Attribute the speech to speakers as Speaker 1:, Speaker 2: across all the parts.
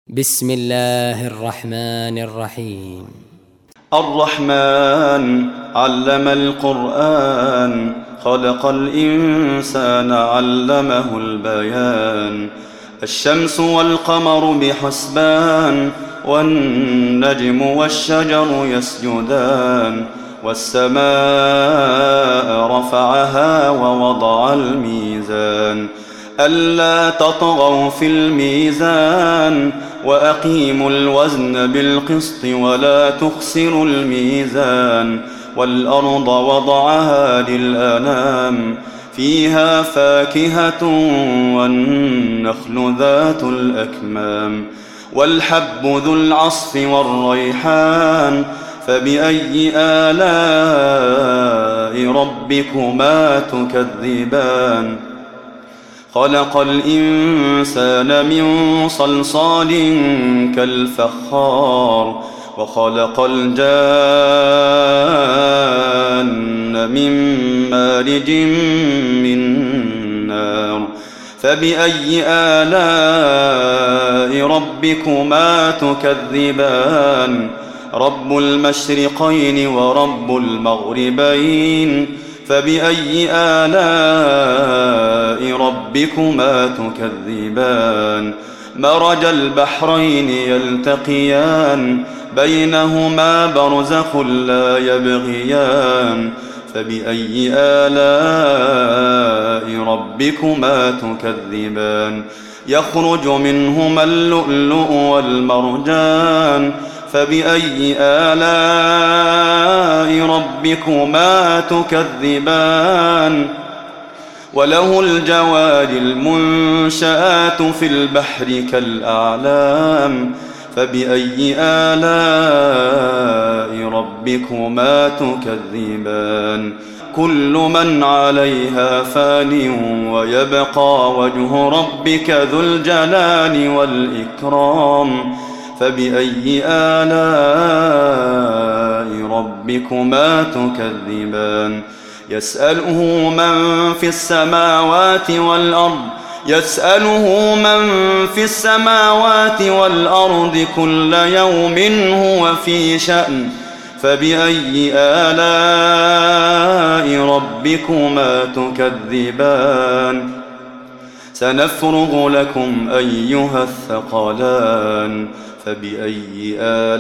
Speaker 1: بسم الله الرحمن الرحيم.
Speaker 2: الرحمن علم القرآن، خلق الإنسان علمه البيان. الشمس والقمر بحسبان، والنجم والشجر يسجدان. والسماء رفعها ووضع الميزان، ألا تطغوا في الميزان، وأقيموا الوزن بالقسط ولا تخسروا الميزان. والأرض وضعها للأنام، فيها فاكهة والنخل ذات الأكمام. والحب ذو العصف والريحان، فبأي آلاء ربكما تكذبان. خلق الإنسان من صلصال كالفخار، وخلق الجان من مارج من نار. فبأي آلاء ربكما تكذبان. رب المشرقين ورب المغربين، فبأي آلاء ربكما تكذبان. مرج البحرين يلتقيان، بينهما برزخ لا يبغيان. فبأي آلاء ربكما تكذبان. يخرج منهما اللؤلؤ والمرجان، فبأي آلاء ربكما تكذبان. وله الجوار المنشآت في البحر كالأعلام، فبأي آلاء ربكما تكذبان. كل من عليها فان، ويبقى وجه ربك ذو الجلال والإكرام. فبأي آلاء ربكما تكذبان. يسأله من في السماوات والأرض، يسأله من في السماوات والأرض كل يوم هو في شأن. فبأي آلاء ربكما تكذبان. سنفرغ لكم أيها الثقلان. فبأي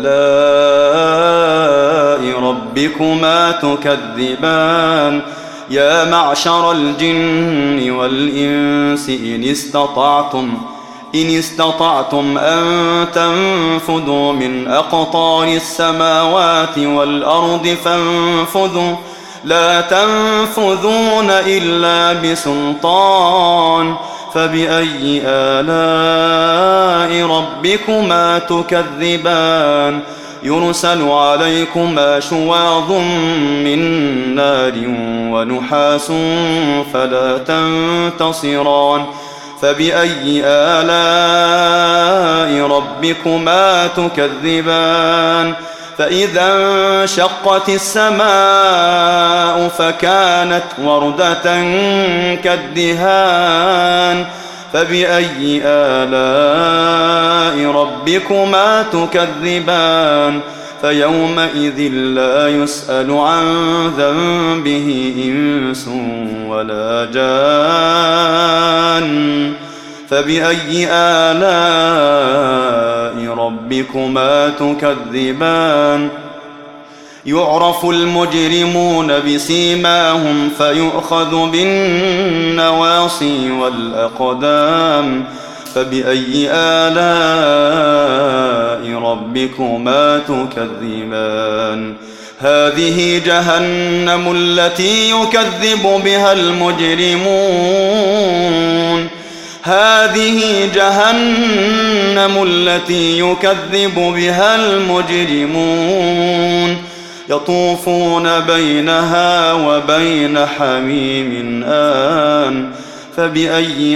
Speaker 2: آلاء ربكما تكذبان. يا معشر الجن والإنس إن استطعتم أن تنفذوا من أقطار السماوات والأرض فانفذوا، لا تنفذون إلا بسلطان. فبأي آلاء ربكما تكذبان. يرسل عليكما شواظ من نار ونحاس فلا تنتصران. فبأي آلاء ربكما تكذبان. فإذا انشقت السماء فكانت وردة كالدهان. فبأي آلاء ربكما تكذبان. فيومئذ لا يسأل عن ذنبه إنس ولا جان. فبأي آلاء ربكما تكذبان. يعرف المجرمون بسيماهم، فيؤخذ بالنواصي والأقدام. فبأي آلاء ربكما تكذبان. هذه جهنم التي يكذب بها المجرمون، هذه جهنم التي يكذب بها المجرمون. يطوفون بينها وبين حميم آن. فبأي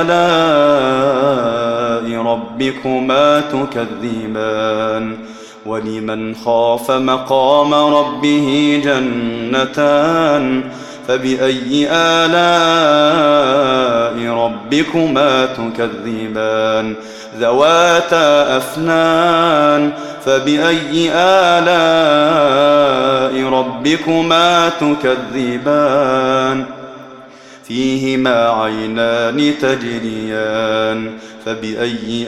Speaker 2: آلاء ربكما تكذبان. ولمن خاف مقام ربه جنتان، فبأي آلاء ربكما تكذبان ذواتا أفنان فبأي آلاء ربكما تكذبان فيهما عينان تجريان فبأي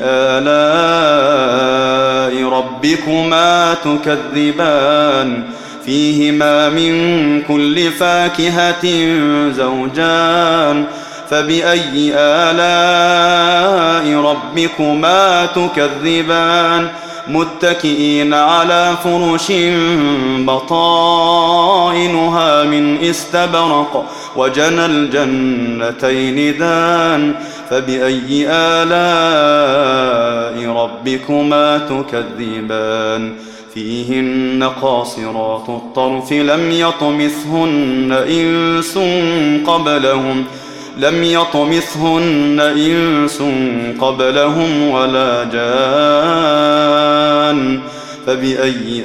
Speaker 2: آلاء ربكما تكذبان فيهما من كل فاكهة زوجان فبأي آلاء ربكما تكذبان متكئين على فرش بطائنها من استبرق وجنى الجنتين دان فبأي آلاء ربكما تكذبان فيهن قاصرات الطرف لم يطمثهن إنس قبلهم ولا جان فبأي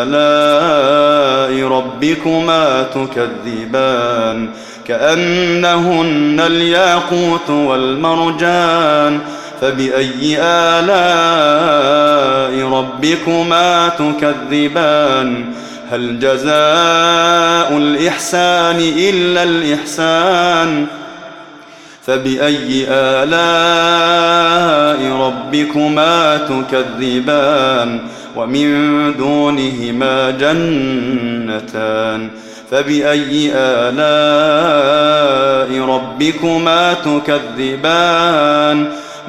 Speaker 2: آلاء ربكما تكذبان كأنهن الياقوت والمرجان فبأي آلاء ربكما تكذبان هل جزاء الإحسان إلا الإحسان فبأي آلاء ربكما تكذبان ومن دونهما جنتان فبأي آلاء ربكما تكذبان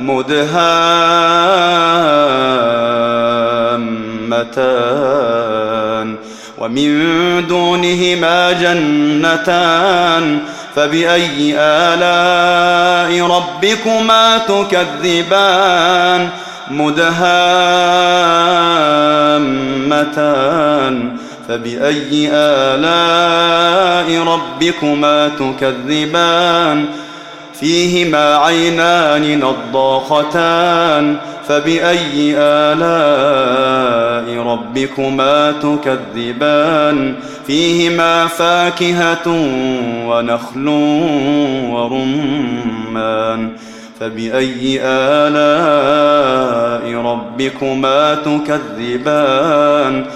Speaker 2: مدهامتان ومن دونهما جنتان فبأي آلاء ربكما تكذبان مدهامتان فبأي آلاء ربكما تكذبان فيهما عينان نضاختان فبأي آلاء ربكما تكذبان فيهما فاكهة ونخل ورمان فبأي آلاء ربكما تكذبان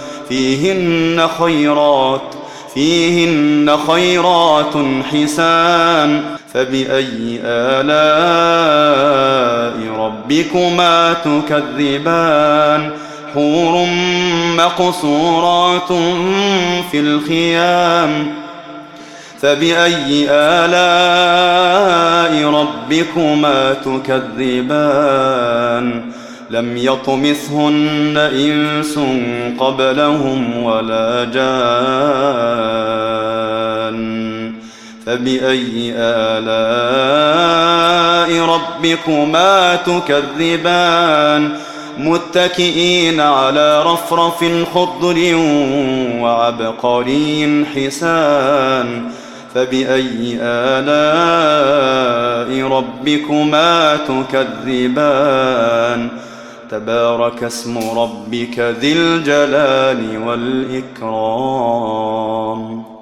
Speaker 2: فيهن خيرات حسان فبأي آلاء ربكما تكذبان حور مقصورات في الخيام فبأي آلاء ربكما تكذبان لم يطمثهن إنس قبلهم ولا جان فبأي آلاء ربكما تكذبان متكئين على رفرف خضر وعبقري حسان فبأي آلاء ربكما تكذبان تبارك اسم ربك ذي الجلال والإكرام